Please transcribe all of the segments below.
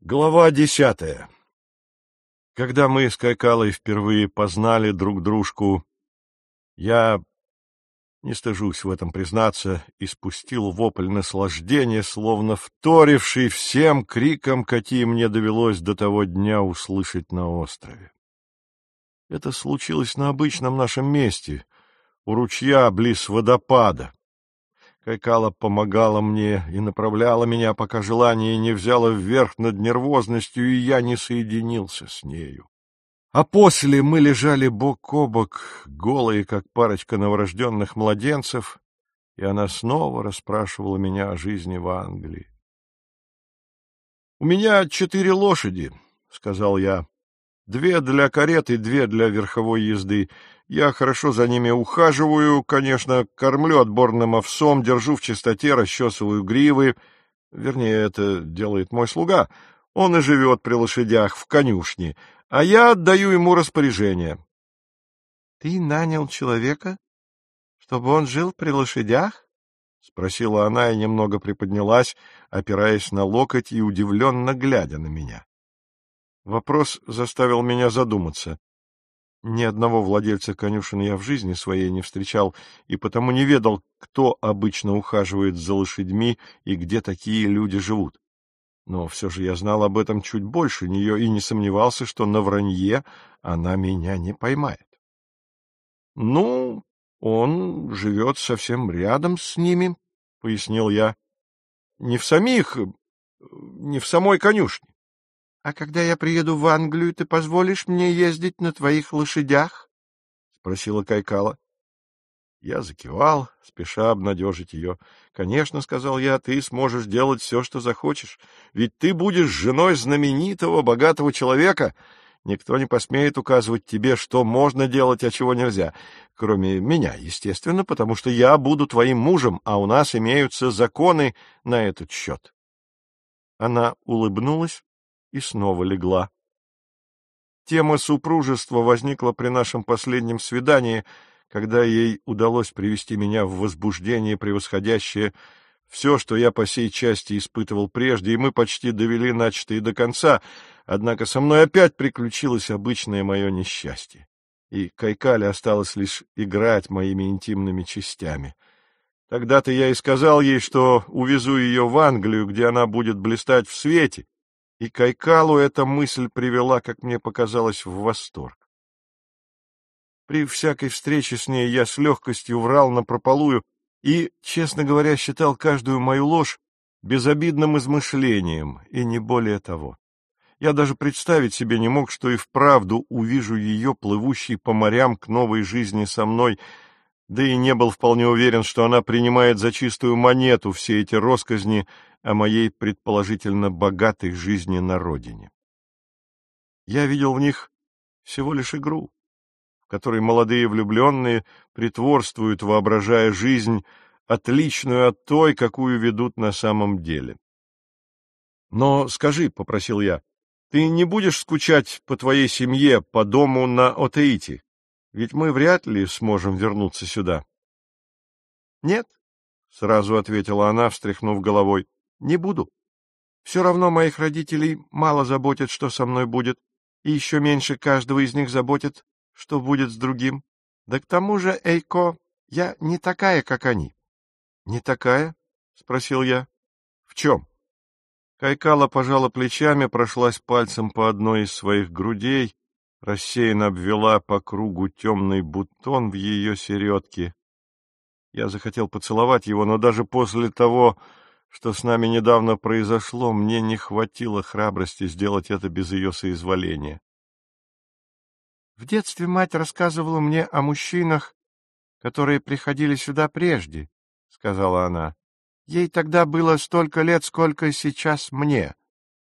Глава 10. Когда мы с Кайкалой впервые познали друг дружку, я, не стыжусь в этом признаться, испустил вопль наслаждения, словно вторивший всем крикам, какие мне довелось до того дня услышать на острове. Это случилось на обычном нашем месте, у ручья близ водопада. Кайкала помогала мне и направляла меня, пока желание не взяло вверх над нервозностью, и я не соединился с нею. А после мы лежали бок о бок, голые, как парочка новорожденных младенцев, и она снова расспрашивала меня о жизни в Англии. — У меня 4 лошади, — сказал я. 2 для кареты, 2 для верховой езды. Я хорошо за ними ухаживаю, конечно, кормлю отборным овсом, держу в чистоте, расчесываю гривы. Вернее, это делает мой слуга. Он и живет при лошадях в конюшне, а я отдаю ему распоряжение. — Ты нанял человека, чтобы он жил при лошадях? — спросила она и немного приподнялась, опираясь на локоть и удивленно глядя на меня. Вопрос заставил меня задуматься. Ни одного владельца конюшен я в жизни своей не встречал, и потому не ведал, кто обычно ухаживает за лошадьми и где такие люди живут. Но все же я знал об этом чуть больше нее и не сомневался, что на вранье она меня не поймает. — Ну, он живет совсем рядом с ними, — пояснил я. — Не в самой конюшне. — А когда я приеду в Англию, ты позволишь мне ездить на твоих лошадях? — спросила Кайкала. Я закивал, спеша обнадежить ее. — Конечно, — сказал я, — ты сможешь делать все, что захочешь, ведь ты будешь женой знаменитого, богатого человека. Никто не посмеет указывать тебе, что можно делать, а чего нельзя, кроме меня, естественно, потому что я буду твоим мужем, а у нас имеются законы на этот счет. Она улыбнулась и снова легла. Тема супружества возникла при нашем последнем свидании, когда ей удалось привести меня в возбуждение, превосходящее все, что я по сей части испытывал прежде, и мы почти довели начатое до конца, однако со мной опять приключилось обычное мое несчастье, и Кайкале осталось лишь играть моими интимными частями. Тогда-то я и сказал ей, что увезу ее в Англию, где она будет блистать в свете, и Кайкалу эта мысль привела, как мне показалось, в восторг. При всякой встрече с ней я с легкостью врал напропалую и, честно говоря, считал каждую мою ложь безобидным измышлением, и не более того. Я даже представить себе не мог, что и вправду увижу ее, плывущей по морям к новой жизни со мной, да и не был вполне уверен, что она принимает за чистую монету все эти россказни о моей предположительно богатой жизни на родине. Я видел в них всего лишь игру, в которой молодые влюбленные притворствуют, воображая жизнь, отличную от той, какую ведут на самом деле. — Но скажи, — попросил я, — ты не будешь скучать по твоей семье, по дому на Отеите? Ведь мы вряд ли сможем вернуться сюда. — Нет, — сразу ответила она, встряхнув головой, — не буду. Все равно моих родителей мало заботит, что со мной будет, и еще меньше каждого из них заботит, что будет с другим. Да к тому же, Эйко, я не такая, как они. — Не такая? — спросил я. — В чем? Кайкала пожала плечами, прошлась пальцем по одной из своих грудей, рассеянно обвела по кругу темный бутон в ее середке. Я захотел поцеловать его, но даже после того, что с нами недавно произошло, мне не хватило храбрости сделать это без ее соизволения. В детстве мать рассказывала мне о мужчинах, которые приходили сюда прежде, — сказала она. Ей тогда было столько лет, сколько сейчас мне.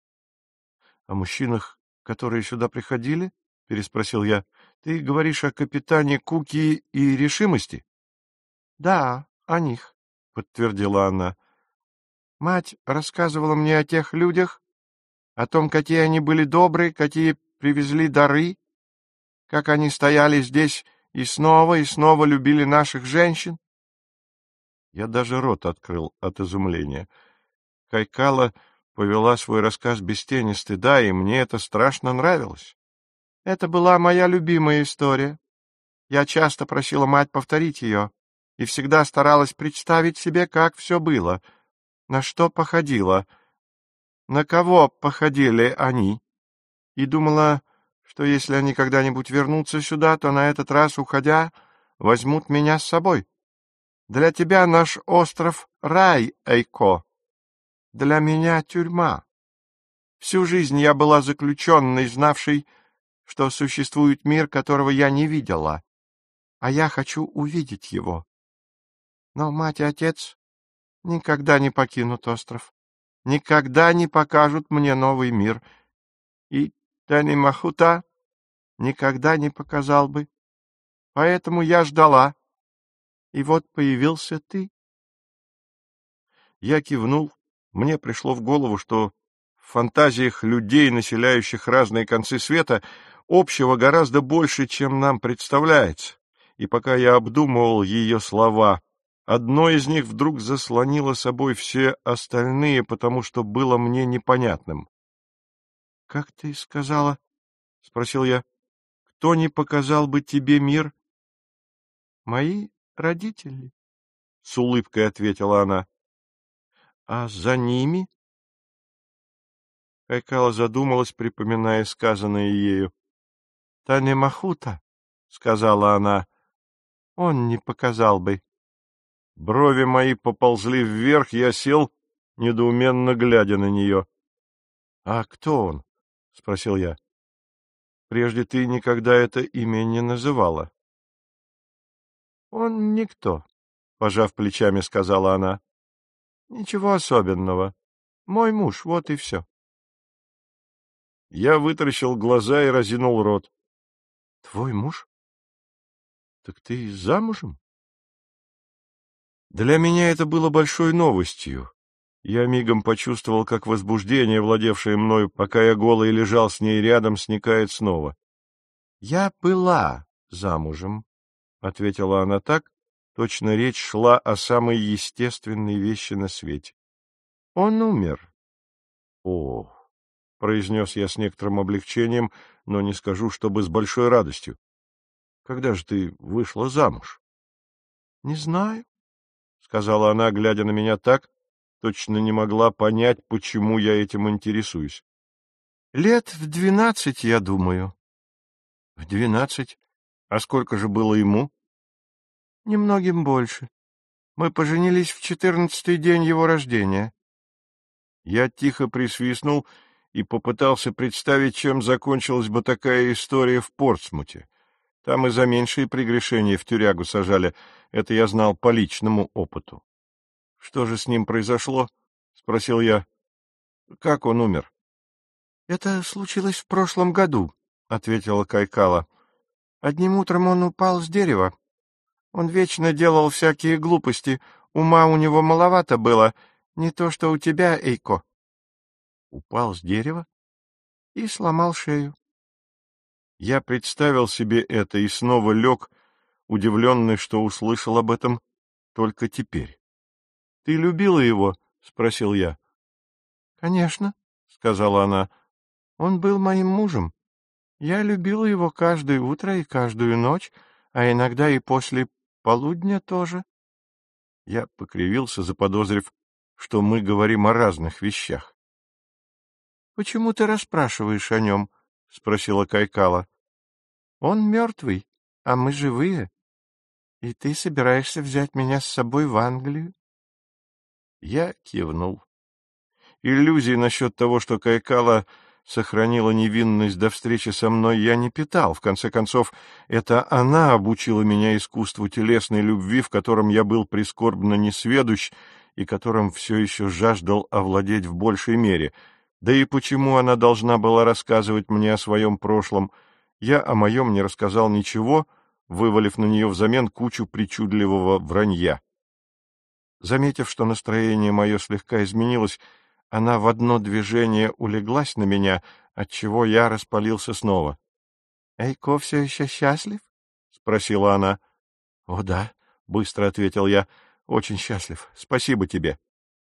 — О мужчинах, которые сюда приходили? — переспросил я. — Ты говоришь о капитане Куки и решимости? — Да, о них, — подтвердила она. Мать рассказывала мне о тех людях, о том, какие они были добрые, какие привезли дары, как они стояли здесь и снова любили наших женщин. Я даже рот открыл от изумления. Кайкала повела свой рассказ без тени стыда, и мне это страшно нравилось. Это была моя любимая история. Я часто просила мать повторить ее и всегда старалась представить себе, как все было, на что походило, на кого походили они, и думала, что если они когда-нибудь вернутся сюда, то на этот раз, уходя, возьмут меня с собой. Для тебя наш остров — рай, Эйко. Для меня — тюрьма. Всю жизнь я была заключенной, знавшей, что существует мир, которого я не видела, а я хочу увидеть его. Но мать и отец никогда не покинут остров, никогда не покажут мне новый мир, и Танимахута никогда не показал бы. Поэтому я ждала, и вот появился ты. Я кивнул. Мне пришло в голову, что в фантазиях людей, населяющих разные концы света, общего гораздо больше, чем нам представляется. И пока я обдумывал ее слова, одно из них вдруг заслонило собой все остальные, потому что было мне непонятным. — Как ты сказала? — спросил я. — Кто не показал бы тебе мир? — Мои родители, — с улыбкой ответила она. — А за ними? Кайкала задумалась, припоминая сказанное ею. — Танемахута, — сказала она, — он не показал бы. Брови мои поползли вверх, я сел, недоуменно глядя на нее. — А кто он? — спросил я. — Прежде ты никогда это имя не называла. — Он никто, — пожав плечами, сказала она. — Ничего особенного. Мой муж, вот и все. Я вытаращил глаза и разинул рот. — Твой муж? Так ты замужем? Для меня это было большой новостью. Я мигом почувствовал, как возбуждение, владевшее мною, пока я голый лежал с ней рядом, сникает снова. — Я была замужем, — ответила она так, точно речь шла о самой естественной вещи на свете. — Он умер. — О, — произнес я с некоторым облегчением, но не скажу, чтобы с большой радостью. — Когда же ты вышла замуж? — Не знаю, — сказала она, глядя на меня так, точно не могла понять, почему я этим интересуюсь. — Лет в 12, я думаю. — В 12? А сколько же было ему? — Немногим больше. Мы поженились в 14-й день его рождения. Я тихо присвистнул и попытался представить, чем закончилась бы такая история в Портсмуте. Там и за меньшие прегрешения в тюрягу сажали, это я знал по личному опыту. — Что же с ним произошло? — спросил я. — Как он умер? — Это случилось в прошлом году, — ответила Кайкала. — Одним утром он упал с дерева. Он вечно делал всякие глупости, ума у него маловато было, не то что у тебя, Эйко. — Упал с дерева? И сломал шею. Я представил себе это и снова лег, удивленный, что услышал об этом только теперь. — Ты любила его? — спросил я. — Конечно, — сказала она. — Он был моим мужем. Я любила его каждое утро и каждую ночь, а иногда и после полудня тоже. Я покривился, заподозрив, что мы говорим о разных вещах. — Почему ты расспрашиваешь о нем? — спросила Кайкала. — Он мертвый, а мы живые. И ты собираешься взять меня с собой в Англию? Я кивнул. Иллюзий насчет того, что Кайкала сохранила невинность до встречи со мной, я не питал. В конце концов, это она обучила меня искусству телесной любви, в котором я был прискорбно несведущ и которым все еще жаждал овладеть в большей мере. Да и почему она должна была рассказывать мне о своем прошлом? Я о моем не рассказал ничего, вывалив на нее взамен кучу причудливого вранья. Заметив, что настроение мое слегка изменилось, она в одно движение улеглась на меня, отчего я распалился снова. — Эйко все еще счастлив? — спросила она. — О, да, — быстро ответил я, — очень счастлив. Спасибо тебе.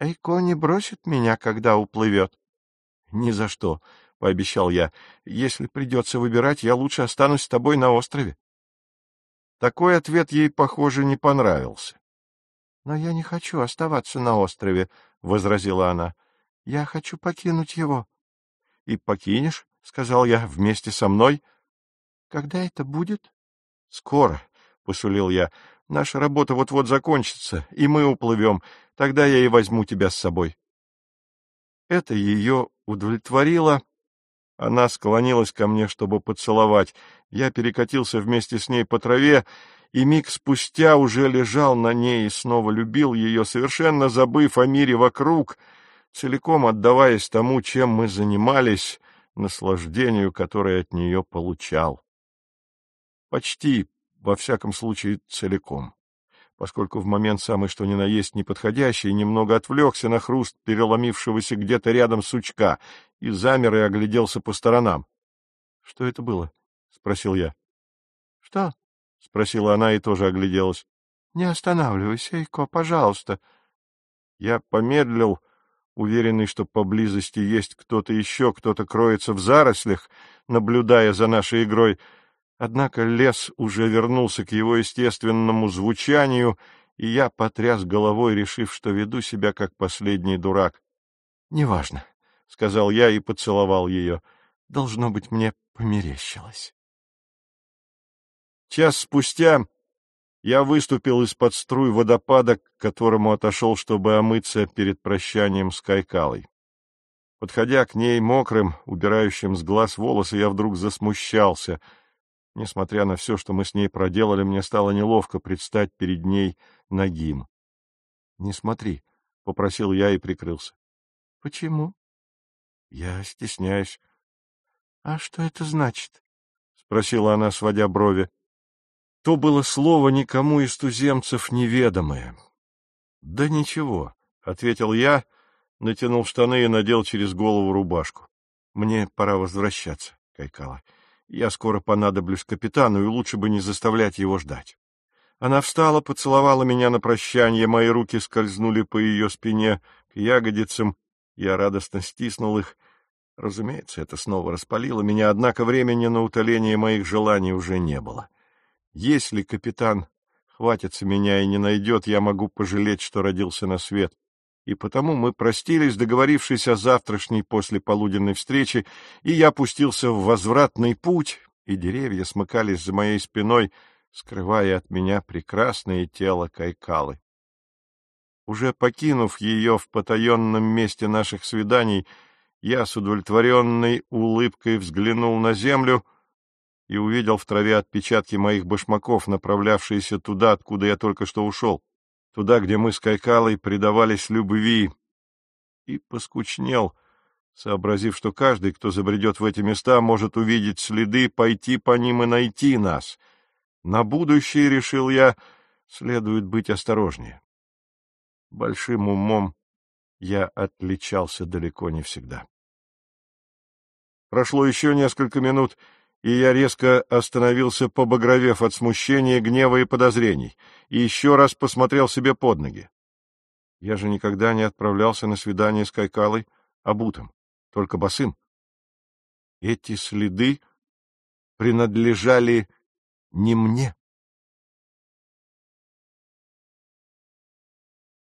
Эйко не бросит меня, когда уплывет. — Ни за что, — пообещал я. — Если придется выбирать, я лучше останусь с тобой на острове. Такой ответ ей, похоже, не понравился. — Но я не хочу оставаться на острове, — возразила она. — Я хочу покинуть его. — И покинешь, — сказал я, — вместе со мной. — Когда это будет? — Скоро, — посулил я. — Наша работа вот-вот закончится, и мы уплывем. Тогда я и возьму тебя с собой. Это ее удовлетворило. Она склонилась ко мне, чтобы поцеловать. Я перекатился вместе с ней по траве, и миг спустя уже лежал на ней и снова любил ее, совершенно забыв о мире вокруг, целиком отдаваясь тому, чем мы занимались, наслаждению, которое от нее получал. Почти, во всяком случае, целиком, поскольку в момент самый что ни на есть неподходящий немного отвлекся на хруст переломившегося где-то рядом сучка и замер и огляделся по сторонам. — Что это было? — спросил я. — Что? — спросила она и тоже огляделась. — Не останавливайся, Эйко, пожалуйста. Я помедлил, уверенный, что поблизости есть кто-то еще, кто-то кроется в зарослях, наблюдая за нашей игрой. Однако лес уже вернулся к его естественному звучанию, и я потряс головой, решив, что веду себя как последний дурак. — Неважно, — сказал я и поцеловал ее. Должно быть, мне померещилось. Час спустя я выступил из-под струй водопада, к которому отошел, чтобы омыться перед прощанием с Кайкалой. Подходя к ней мокрым, убирающим с глаз волосы, я вдруг засмущался. Несмотря на все, что мы с ней проделали, мне стало неловко предстать перед ней нагим. — Не смотри, — попросил я и прикрылся. — Почему? — Я стесняюсь. — А что это значит? — спросила она, сводя брови. То было слово никому из туземцев неведомое. — Да ничего, — ответил я, натянул штаны и надел через голову рубашку. — Мне пора возвращаться, Кайкала. Я скоро понадоблюсь капитану, и лучше бы не заставлять его ждать. Она встала, поцеловала меня на прощанье, мои руки скользнули по ее спине к ягодицам, я радостно стиснул их. Разумеется, это снова распалило меня, однако времени на утоление моих желаний уже не было. Если капитан хватится меня и не найдет, я могу пожалеть, что родился на свет. И потому мы простились, договорившись о завтрашней послеполуденной встрече, и я пустился в возвратный путь, и деревья смыкались за моей спиной, скрывая от меня прекрасное тело Кайкалы. Уже покинув ее в потаенном месте наших свиданий, я с удовлетворенной улыбкой взглянул на землю и увидел в траве отпечатки моих башмаков, направлявшиеся туда, откуда я только что ушел, туда, где мы с Кайкалой предавались любви, и поскучнел, сообразив, что каждый, кто забредет в эти места, может увидеть следы, пойти по ним и найти нас. На будущее, решил я, следует быть осторожнее. Большим умом я отличался далеко не всегда. Прошло еще несколько минут, и я резко остановился, побагровев от смущения, гнева и подозрений, и еще раз посмотрел себе под ноги. Я же никогда не отправлялся на свидание с Кайкалой обутым, только босым. Эти следы принадлежали не мне.